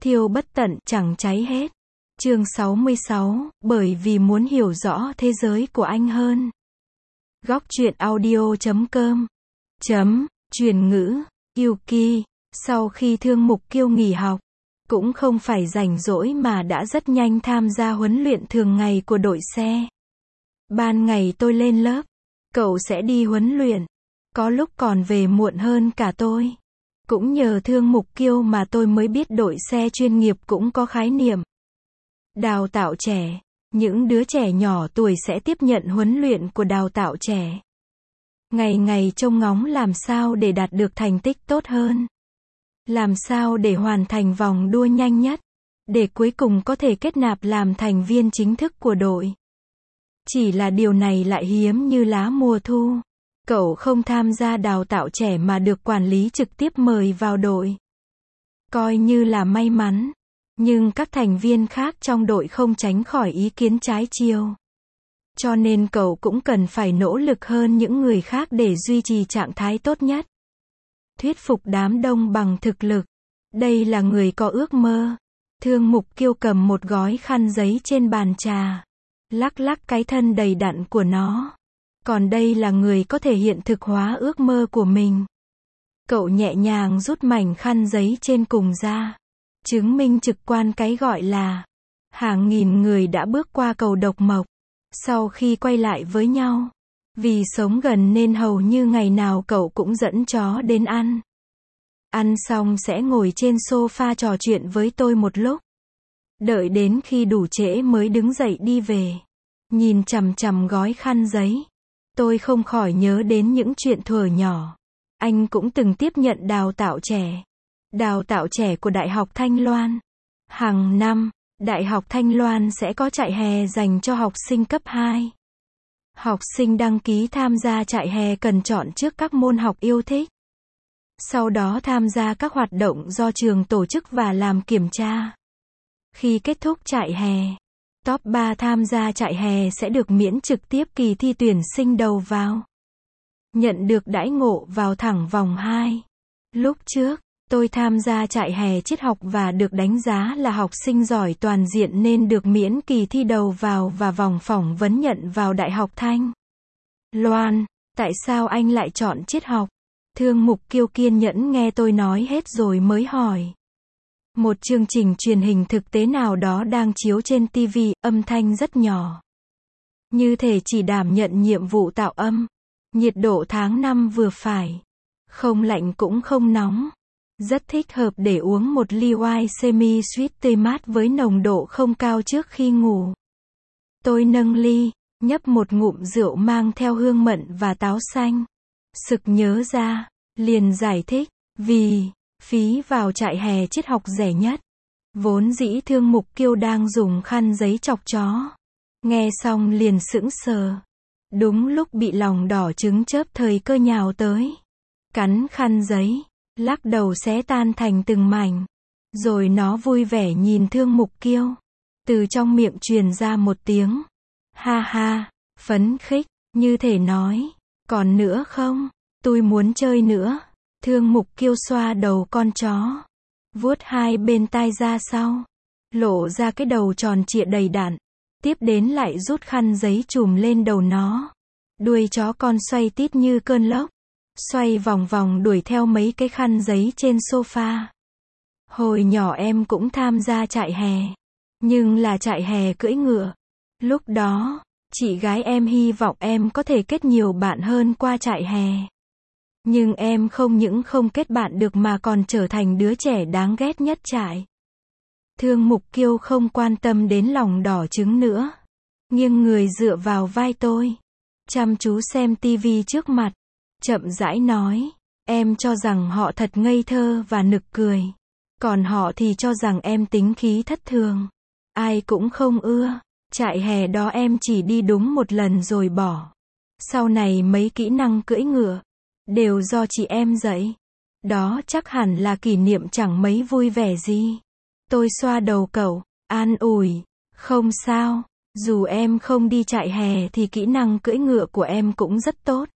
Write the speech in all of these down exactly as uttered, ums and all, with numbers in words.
thiêu bất tận chẳng cháy hết. Chương sáu mươi sáu, bởi vì muốn hiểu rõ thế giới của anh hơn. Góc truyện audio chấm com chấm, truyền ngữ, Yuki, sau khi Thương Mục Kiêu nghỉ học, cũng không phải rảnh rỗi mà đã rất nhanh tham gia huấn luyện thường ngày của đội xe. Ban ngày tôi lên lớp, cậu sẽ đi huấn luyện, có lúc còn về muộn hơn cả tôi. Cũng nhờ Thương Mục Kiêu mà tôi mới biết đội xe chuyên nghiệp cũng có khái niệm đào tạo trẻ. Những đứa trẻ nhỏ tuổi sẽ tiếp nhận huấn luyện của đào tạo trẻ. Ngày ngày trông ngóng làm sao để đạt được thành tích tốt hơn. Làm sao để hoàn thành vòng đua nhanh nhất. Để cuối cùng có thể kết nạp làm thành viên chính thức của đội. Chỉ là điều này lại hiếm như lá mùa thu. Cậu không tham gia đào tạo trẻ mà được quản lý trực tiếp mời vào đội. Coi như là may mắn. Nhưng các thành viên khác trong đội không tránh khỏi ý kiến trái chiều. Cho nên cậu cũng cần phải nỗ lực hơn những người khác để duy trì trạng thái tốt nhất. Thuyết phục đám đông bằng thực lực. Đây là người có ước mơ. Thương Mục Kiêu cầm một gói khăn giấy trên bàn trà. Lắc lắc cái thân đầy đặn của nó. Còn đây là người có thể hiện thực hóa ước mơ của mình. Cậu nhẹ nhàng rút mảnh khăn giấy trên cùng ra. Chứng minh trực quan cái gọi là hàng nghìn người đã bước qua cầu độc mộc. Sau khi quay lại với nhau. Vì sống gần nên hầu như ngày nào cậu cũng dẫn chó đến ăn. Ăn xong sẽ ngồi trên sofa trò chuyện với tôi một lúc. Đợi đến khi đủ trễ mới đứng dậy đi về. Nhìn chằm chằm gói khăn giấy. Tôi không khỏi nhớ đến những chuyện thuở nhỏ. Anh cũng từng tiếp nhận đào tạo trẻ. Đào tạo trẻ của Đại học Thanh Loan. Hàng năm, Đại học Thanh Loan sẽ có trại hè dành cho học sinh cấp hai. Học sinh đăng ký tham gia trại hè cần chọn trước các môn học yêu thích. Sau đó tham gia các hoạt động do trường tổ chức và làm kiểm tra. Khi kết thúc trại hè, top ba tham gia trại hè sẽ được miễn trực tiếp kỳ thi tuyển sinh đầu vào. Nhận được đãi ngộ vào thẳng vòng hai. Lúc trước, tôi tham gia trại hè triết học và được đánh giá là học sinh giỏi toàn diện nên được miễn kỳ thi đầu vào và vòng phỏng vấn nhận vào Đại học Thanh Loan. Tại sao anh lại chọn triết học? Thương Mục Kiêu kiên nhẫn nghe tôi nói hết rồi mới hỏi. Một chương trình truyền hình thực tế nào đó đang chiếu trên ti vi, âm thanh rất nhỏ. Như thể chỉ đảm nhận nhiệm vụ tạo âm. Nhiệt độ tháng năm vừa phải. Không lạnh cũng không nóng. Rất thích hợp để uống một ly white semi sweet tươi mát với nồng độ không cao trước khi ngủ. Tôi nâng ly, nhấp một ngụm rượu mang theo hương mận và táo xanh. Sực nhớ ra, liền giải thích, vì phí vào trại hè triết học rẻ nhất. Vốn dĩ Thương Mục Kiêu đang dùng khăn giấy chọc chó. Nghe xong liền sững sờ. Đúng lúc bị lòng đỏ trứng chớp thời cơ nhào tới. Cắn khăn giấy. Lắc đầu xé tan thành từng mảnh. Rồi nó vui vẻ nhìn Thương Mục Kiêu. Từ trong miệng truyền ra một tiếng. Ha ha, phấn khích, như thể nói. Còn nữa không? Tôi muốn chơi nữa. Thương Mục Kiêu xoa đầu con chó. Vuốt hai bên tai ra sau. Lộ ra cái đầu tròn trịa đầy đặn. Tiếp đến lại rút khăn giấy chùm lên đầu nó. Đuôi chó con xoay tít như cơn lốc. Xoay vòng vòng đuổi theo mấy cái khăn giấy trên sofa. Hồi nhỏ em cũng tham gia trại hè. Nhưng là trại hè cưỡi ngựa. Lúc đó, chị gái em hy vọng em có thể kết nhiều bạn hơn qua trại hè. Nhưng em không những không kết bạn được mà còn trở thành đứa trẻ đáng ghét nhất trại. Thương Mục Kiêu không quan tâm đến lòng đỏ trứng nữa. Nghiêng người dựa vào vai tôi. Chăm chú xem tivi trước mặt. Chậm rãi nói, em cho rằng họ thật ngây thơ và nực cười. Còn họ thì cho rằng em tính khí thất thường. Ai cũng không ưa. Trại hè đó em chỉ đi đúng một lần rồi bỏ. Sau này mấy kỹ năng cưỡi ngựa đều do chị em dạy. Đó chắc hẳn là kỷ niệm chẳng mấy vui vẻ gì. Tôi xoa đầu cậu, an ủi, không sao, dù em không đi trại hè thì kỹ năng cưỡi ngựa của em cũng rất tốt.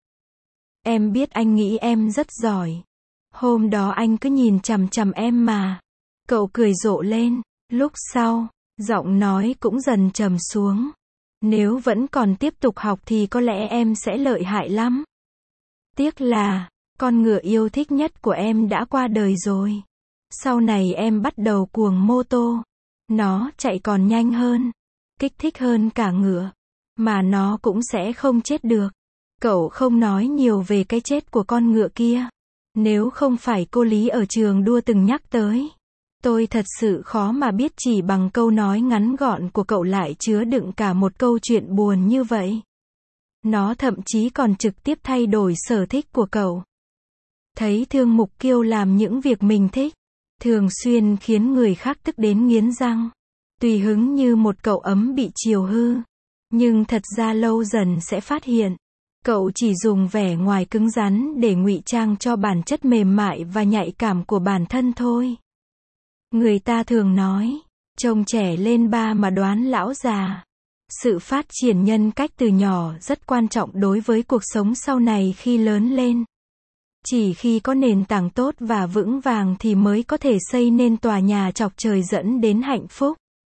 Em biết anh nghĩ em rất giỏi. Hôm đó anh cứ nhìn chằm chằm em mà. Cậu cười rộ lên. Lúc sau, giọng nói cũng dần trầm xuống. Nếu vẫn còn tiếp tục học thì có lẽ em sẽ lợi hại lắm. Tiếc là, con ngựa yêu thích nhất của em đã qua đời rồi. Sau này em bắt đầu cuồng mô tô. Nó chạy còn nhanh hơn, kích thích hơn cả ngựa. Mà nó cũng sẽ không chết được. Cậu không nói nhiều về cái chết của con ngựa kia. Nếu không phải cô Lý ở trường đua từng nhắc tới. Tôi thật sự khó mà biết chỉ bằng câu nói ngắn gọn của cậu lại chứa đựng cả một câu chuyện buồn như vậy. Nó thậm chí còn trực tiếp thay đổi sở thích của cậu. Thấy Thương Mục Kiêu làm những việc mình thích, thường xuyên khiến người khác tức đến nghiến răng. Tùy hứng như một cậu ấm bị chiều hư. Nhưng thật ra lâu dần sẽ phát hiện. Cậu chỉ dùng vẻ ngoài cứng rắn để ngụy trang cho bản chất mềm mại và nhạy cảm của bản thân thôi. Người ta thường nói, trông trẻ lên ba mà đoán lão già. Sự phát triển nhân cách từ nhỏ rất quan trọng đối với cuộc sống sau này khi lớn lên. Chỉ khi có nền tảng tốt và vững vàng thì mới có thể xây nên tòa nhà chọc trời dẫn đến hạnh phúc.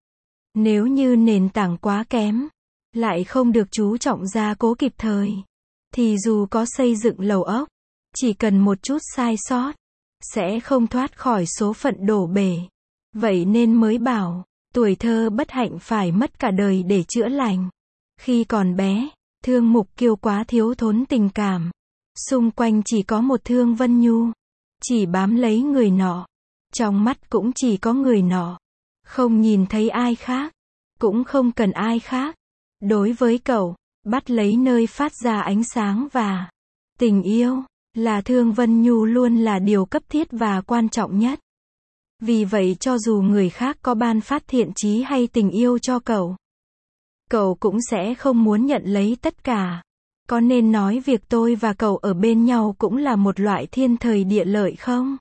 Nếu như nền tảng quá kém, lại không được chú trọng gia cố kịp thời, thì dù có xây dựng lầu ốc, chỉ cần một chút sai sót, sẽ không thoát khỏi số phận đổ bể. Vậy nên mới bảo, tuổi thơ bất hạnh phải mất cả đời để chữa lành. Khi còn bé, Thương Mục Kiêu quá thiếu thốn tình cảm. Xung quanh chỉ có một Thương Vân Nhu. Chỉ bám lấy người nọ. Trong mắt cũng chỉ có người nọ. Không nhìn thấy ai khác. Cũng không cần ai khác. Đối với cậu, bắt lấy nơi phát ra ánh sáng và tình yêu, là Thương Vân Nhu luôn là điều cấp thiết và quan trọng nhất. Vì vậy cho dù người khác có ban phát thiện chí hay tình yêu cho cậu, cậu cũng sẽ không muốn nhận lấy tất cả. Có nên nói việc tôi và cậu ở bên nhau cũng là một loại thiên thời địa lợi không?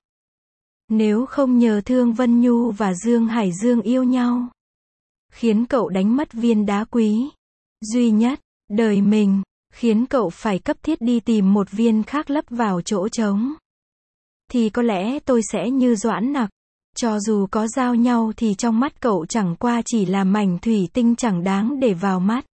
Nếu không nhờ Thương Vân Nhu và Dương Hải Dương yêu nhau, khiến cậu đánh mất viên đá quý duy nhất đời mình, khiến cậu phải cấp thiết đi tìm một viên khác lấp vào chỗ trống, thì có lẽ tôi sẽ như Doãn Nặc. Cho dù có giao nhau thì trong mắt cậu chẳng qua chỉ là mảnh thủy tinh chẳng đáng để vào mắt.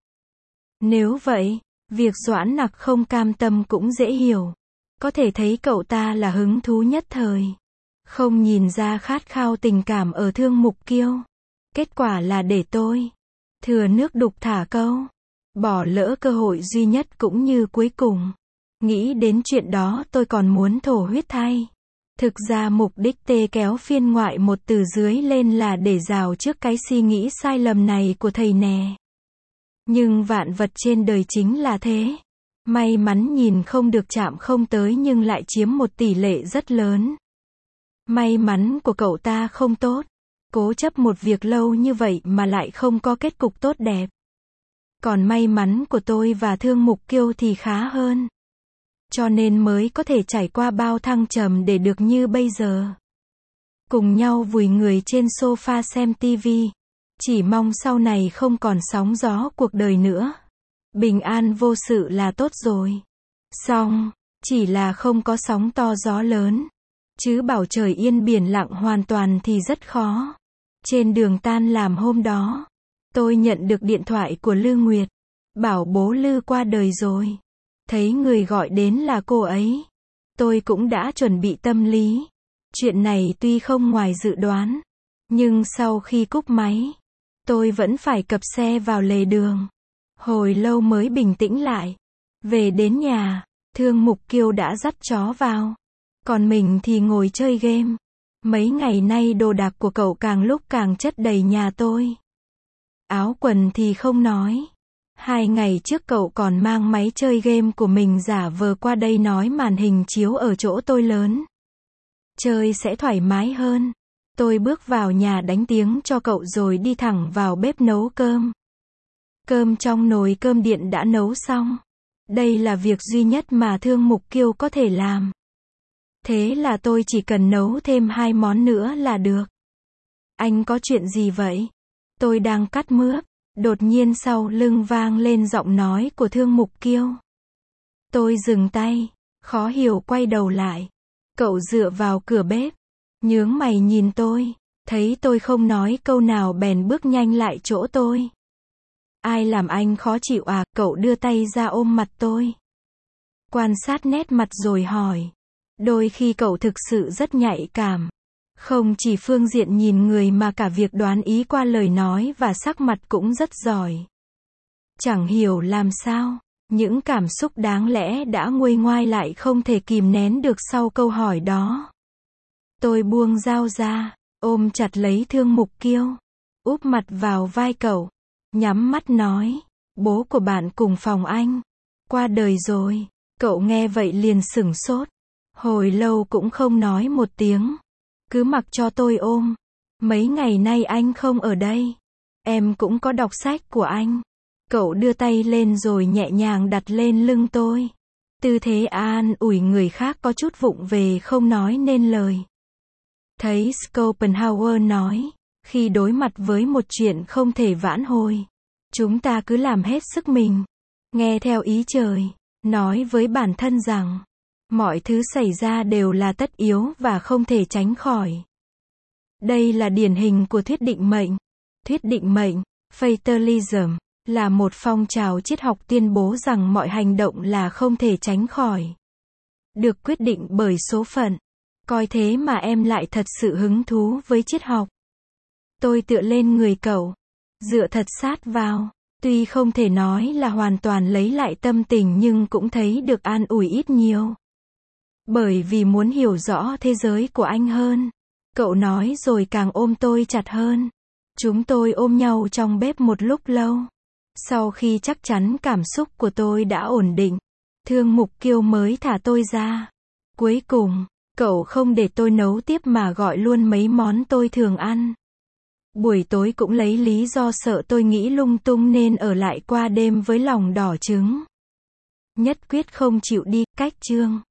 Nếu vậy, việc Doãn Nặc không cam tâm cũng dễ hiểu. Có thể thấy cậu ta là hứng thú nhất thời. Không nhìn ra khát khao tình cảm ở Thương Mục Kiêu. Kết quả là để tôi thừa nước đục thả câu. Bỏ lỡ cơ hội duy nhất cũng như cuối cùng. Nghĩ đến chuyện đó tôi còn muốn thổ huyết thay. Thực ra mục đích tê kéo phiên ngoại một từ dưới lên là để rào trước cái suy nghĩ sai lầm này của thầy nè. Nhưng vạn vật trên đời chính là thế. May mắn nhìn không được chạm không tới nhưng lại chiếm một tỷ lệ rất lớn. May mắn của cậu ta không tốt. Cố chấp một việc lâu như vậy mà lại không có kết cục tốt đẹp. Còn may mắn của tôi và Thương Mục Kiêu thì khá hơn. Cho nên mới có thể trải qua bao thăng trầm để được như bây giờ. Cùng nhau vùi người trên sofa xem tivi. Chỉ mong sau này không còn sóng gió cuộc đời nữa. Bình an vô sự là tốt rồi. Xong, chỉ là không có sóng to gió lớn. Chứ bảo trời yên biển lặng hoàn toàn thì rất khó. Trên đường tan làm hôm đó, tôi nhận được điện thoại của Lư Nguyệt. Bảo bố Lư qua đời rồi. Thấy người gọi đến là cô ấy. Tôi cũng đã chuẩn bị tâm lý. Chuyện này tuy không ngoài dự đoán. Nhưng sau khi cúp máy, tôi vẫn phải cập xe vào lề đường. Hồi lâu mới bình tĩnh lại. Về đến nhà, Thương Mục Kiêu đã dắt chó vào. Còn mình thì ngồi chơi game. Mấy ngày nay đồ đạc của cậu càng lúc càng chất đầy nhà tôi. Áo quần thì không nói. Hai ngày trước cậu còn mang máy chơi game của mình giả vờ qua đây nói màn hình chiếu ở chỗ tôi lớn. Chơi sẽ thoải mái hơn. Tôi bước vào nhà đánh tiếng cho cậu rồi đi thẳng vào bếp nấu cơm. Cơm trong nồi cơm điện đã nấu xong. Đây là việc duy nhất mà Thương Mục Kiêu có thể làm. Thế là tôi chỉ cần nấu thêm hai món nữa là được. Anh có chuyện gì vậy? Tôi đang cắt mướp. Đột nhiên sau lưng vang lên giọng nói của Thương Mục Kiêu. Tôi dừng tay, khó hiểu quay đầu lại. Cậu dựa vào cửa bếp, nhướng mày nhìn tôi. Thấy tôi không nói câu nào bèn bước nhanh lại chỗ tôi. Ai làm anh khó chịu à? Cậu đưa tay ra ôm mặt tôi. Quan sát nét mặt rồi hỏi. Đôi khi cậu thực sự rất nhạy cảm. Không chỉ phương diện nhìn người mà cả việc đoán ý qua lời nói và sắc mặt cũng rất giỏi. Chẳng hiểu làm sao, những cảm xúc đáng lẽ đã nguôi ngoai lại không thể kìm nén được sau câu hỏi đó. Tôi buông dao ra, ôm chặt lấy Thương Mục Kiêu, úp mặt vào vai cậu, nhắm mắt nói, bố của bạn cùng phòng anh, qua đời rồi. Cậu nghe vậy liền sửng sốt, hồi lâu cũng không nói một tiếng, cứ mặc cho tôi ôm. Mấy ngày nay anh không ở đây, em cũng có đọc sách của anh. Cậu đưa tay lên rồi nhẹ nhàng đặt lên lưng tôi. Tư thế an ủi người khác có chút vụng về không nói nên lời. Thấy Schopenhauer nói, khi đối mặt với một chuyện không thể vãn hồi, chúng ta cứ làm hết sức mình, nghe theo ý trời, nói với bản thân rằng, mọi thứ xảy ra đều là tất yếu và không thể tránh khỏi. Đây là điển hình của thuyết định mệnh. Thuyết định mệnh, fatalism, là một phong trào triết học tuyên bố rằng mọi hành động là không thể tránh khỏi, được quyết định bởi số phận. Coi thế mà em lại thật sự hứng thú với triết học. Tôi tựa lên người cậu, dựa thật sát vào, tuy không thể nói là hoàn toàn lấy lại tâm tình nhưng cũng thấy được an ủi ít nhiều. Bởi vì muốn hiểu rõ thế giới của anh hơn, cậu nói rồi càng ôm tôi chặt hơn. Chúng tôi ôm nhau trong bếp một lúc lâu. Sau khi chắc chắn cảm xúc của tôi đã ổn định, Thương Mục Kiêu mới thả tôi ra. Cuối cùng, cậu không để tôi nấu tiếp mà gọi luôn mấy món tôi thường ăn. Buổi tối cũng lấy lý do sợ tôi nghĩ lung tung nên ở lại qua đêm với lòng đỏ trứng. Nhất quyết không chịu đi, cách chương.